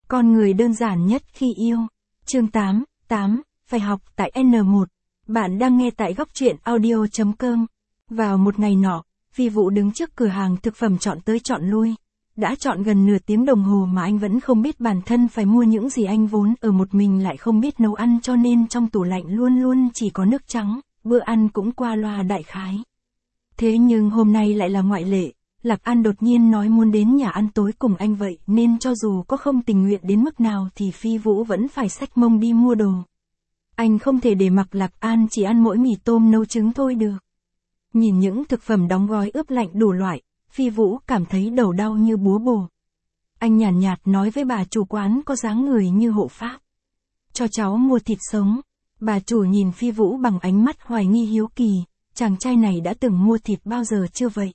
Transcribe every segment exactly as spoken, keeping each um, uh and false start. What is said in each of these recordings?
Con người đơn giản nhất khi yêu. Chương tám, tám, phải học tại N một. Bạn đang nghe tại góc truyện audio chấm com. Vào một ngày nọ, Phi Vũ đứng trước cửa hàng thực phẩm chọn tới chọn lui. Đã chọn gần nửa tiếng đồng hồ mà anh vẫn không biết bản thân phải mua những gì, anh vốn ở một mình lại không biết nấu ăn cho nên trong tủ lạnh luôn luôn chỉ có nước trắng, bữa ăn cũng qua loa đại khái. Thế nhưng hôm nay lại là ngoại lệ. Lạc An đột nhiên nói muốn đến nhà ăn tối cùng anh vậy nên cho dù có không tình nguyện đến mức nào thì Phi Vũ vẫn phải xách mông đi mua đồ. Anh không thể để mặc Lạc An chỉ ăn mỗi mì tôm nấu trứng thôi được. Nhìn những thực phẩm đóng gói ướp lạnh đủ loại, Phi Vũ cảm thấy đầu đau như búa bổ. Anh nhàn nhạt, nhạt nói với bà chủ quán có dáng người như hộ pháp. Cho cháu mua thịt sống. Bà chủ nhìn Phi Vũ bằng ánh mắt hoài nghi hiếu kỳ, chàng trai này đã từng mua thịt bao giờ chưa vậy?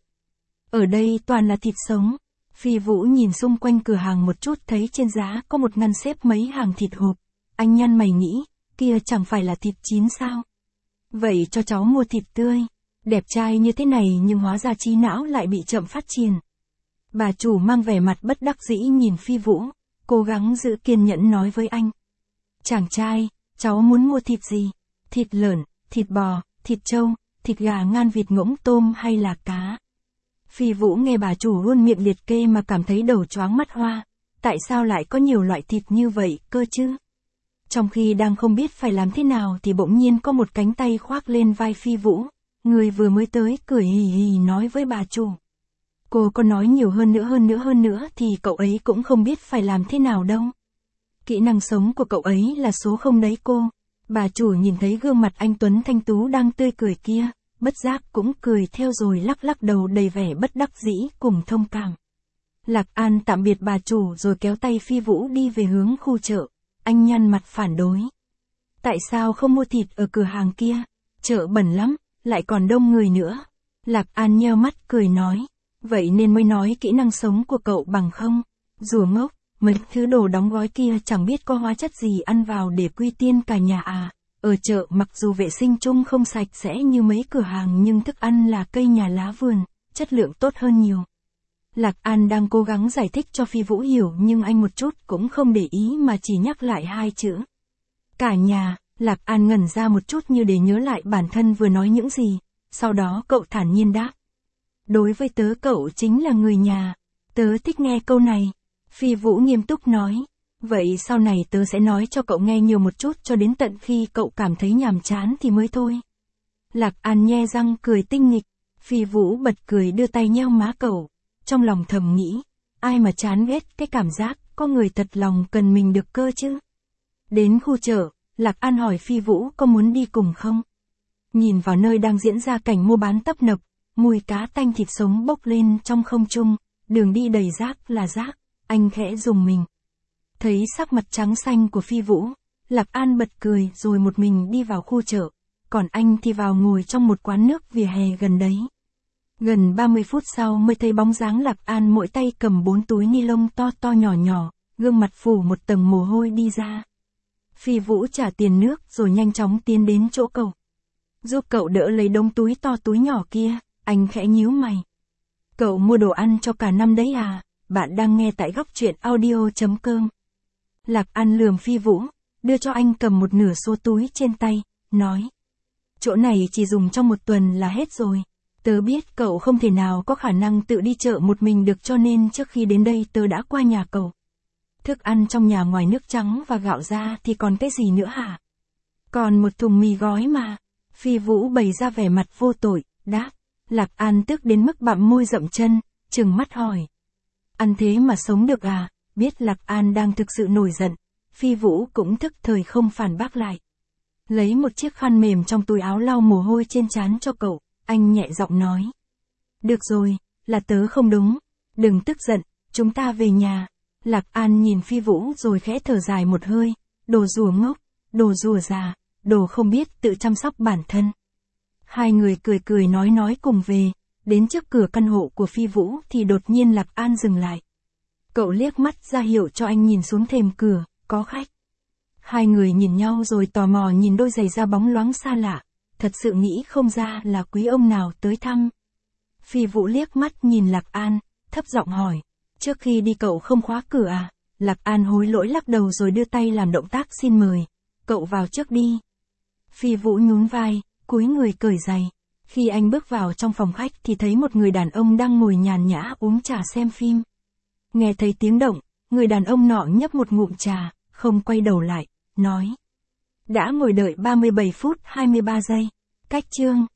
Ở đây toàn là thịt sống. Phi Vũ nhìn xung quanh cửa hàng một chút thấy trên giá có một ngăn xếp mấy hàng thịt hộp. Anh nhăn mày nghĩ, kia chẳng phải là thịt chín sao? Vậy cho cháu mua thịt tươi. Đẹp trai như thế này nhưng hóa ra trí não lại bị chậm phát triển. Bà chủ mang vẻ mặt bất đắc dĩ nhìn Phi Vũ, cố gắng giữ kiên nhẫn nói với anh. Chàng trai, cháu muốn mua thịt gì? Thịt lợn, thịt bò, thịt trâu, thịt gà ngan, vịt ngỗng, tôm hay là cá? Phi Vũ nghe bà chủ luôn miệng liệt kê mà cảm thấy đầu choáng mắt hoa. Tại sao lại có nhiều loại thịt như vậy cơ chứ? Trong khi đang không biết phải làm thế nào thì bỗng nhiên có một cánh tay khoác lên vai Phi Vũ. Người vừa mới tới cười hì hì nói với bà chủ. Cô có nói nhiều hơn nữa hơn nữa hơn nữa thì cậu ấy cũng không biết phải làm thế nào đâu. Kỹ năng sống của cậu ấy là số không đấy cô. Bà chủ nhìn thấy gương mặt anh Tuấn thanh tú đang tươi cười kia, bất giác cũng cười theo rồi lắc lắc đầu đầy vẻ bất đắc dĩ cùng thông cảm. Lạc An tạm biệt bà chủ rồi kéo tay Phi Vũ đi về hướng khu chợ. Anh nhăn mặt phản đối. Tại sao không mua thịt ở cửa hàng kia? Chợ bẩn lắm, lại còn đông người nữa. Lạc An nheo mắt cười nói. Vậy nên mới nói kỹ năng sống của cậu bằng không? Rùa ngốc, mấy thứ đồ đóng gói kia chẳng biết có hóa chất gì ăn vào để quy tiên cả nhà à. Ở chợ mặc dù vệ sinh chung không sạch sẽ như mấy cửa hàng nhưng thức ăn là cây nhà lá vườn, chất lượng tốt hơn nhiều. Lạc An đang cố gắng giải thích cho Phi Vũ hiểu nhưng anh một chút cũng không để ý mà chỉ nhắc lại hai chữ. Cả nhà. Lạc An ngẩn ra một chút như để nhớ lại bản thân vừa nói những gì, sau đó cậu thản nhiên đáp. Đối với tớ cậu chính là người nhà, tớ thích nghe câu này. Phi Vũ nghiêm túc nói, vậy sau này tớ sẽ nói cho cậu nghe nhiều một chút cho đến tận khi cậu cảm thấy nhàm chán thì mới thôi. Lạc An nhe răng cười tinh nghịch, Phi Vũ bật cười đưa tay nheo má cậu, trong lòng thầm nghĩ, ai mà chán ghét cái cảm giác có người thật lòng cần mình được cơ chứ. Đến khu chợ, Lạc An hỏi Phi Vũ có muốn đi cùng không? Nhìn vào nơi đang diễn ra cảnh mua bán tấp nập, mùi cá tanh thịt sống bốc lên trong không trung, đường đi đầy rác là rác, anh khẽ rùng mình. Thấy sắc mặt trắng xanh của Phi Vũ, Lạc An bật cười rồi một mình đi vào khu chợ, còn anh thì vào ngồi trong một quán nước vỉa hè gần đấy. Gần ba mươi phút sau mới thấy bóng dáng Lạc An mỗi tay cầm bốn túi ni lông to to nhỏ nhỏ, gương mặt phủ một tầng mồ hôi đi ra. Phi Vũ trả tiền nước rồi nhanh chóng tiến đến chỗ cậu. Giúp cậu đỡ lấy đống túi to túi nhỏ kia, anh khẽ nhíu mày. Cậu mua đồ ăn cho cả năm đấy à? Bạn đang nghe tại góc truyện audio chấm com. Lạc An lườm Phi Vũ, đưa cho anh cầm một nửa số túi trên tay, nói. Chỗ này chỉ dùng trong một tuần là hết rồi. Tớ biết cậu không thể nào có khả năng tự đi chợ một mình được cho nên trước khi đến đây tớ đã qua nhà cậu. Thức ăn trong nhà ngoài nước trắng và gạo ra thì còn cái gì nữa hả? Còn một thùng mì gói mà. Phi Vũ bày ra vẻ mặt vô tội, đáp. Lạc An tức đến mức bặm môi rậm chân, trừng mắt hỏi. Ăn thế mà sống được à? Biết Lạc An đang thực sự nổi giận, Phi Vũ cũng thức thời không phản bác lại. Lấy một chiếc khăn mềm trong túi áo lau mồ hôi trên trán cho cậu, anh nhẹ giọng nói. Được rồi, là tớ không đúng. Đừng tức giận, chúng ta về nhà. Lạc An nhìn Phi Vũ rồi khẽ thở dài một hơi, đồ rùa ngốc, đồ rùa già, đồ không biết tự chăm sóc bản thân. Hai người cười cười nói nói cùng về, đến trước cửa căn hộ của Phi Vũ thì đột nhiên Lạc An dừng lại. Cậu liếc mắt ra hiệu cho anh nhìn xuống thềm cửa, có khách. Hai người nhìn nhau rồi tò mò nhìn đôi giày da bóng loáng xa lạ, thật sự nghĩ không ra là quý ông nào tới thăm. Phi Vũ liếc mắt nhìn Lạc An, thấp giọng hỏi. Trước khi đi cậu không khóa cửa à? Lạc An hối lỗi lắc đầu rồi đưa tay làm động tác xin mời. Cậu vào trước đi. Phi Vũ nhún vai, cúi người cởi giày. Khi anh bước vào trong phòng khách thì thấy một người đàn ông đang ngồi nhàn nhã uống trà xem phim. Nghe thấy tiếng động, người đàn ông nọ nhấp một ngụm trà, không quay đầu lại, nói. Đã ngồi đợi ba mươi bảy phút hai mươi ba giây. Cách chương.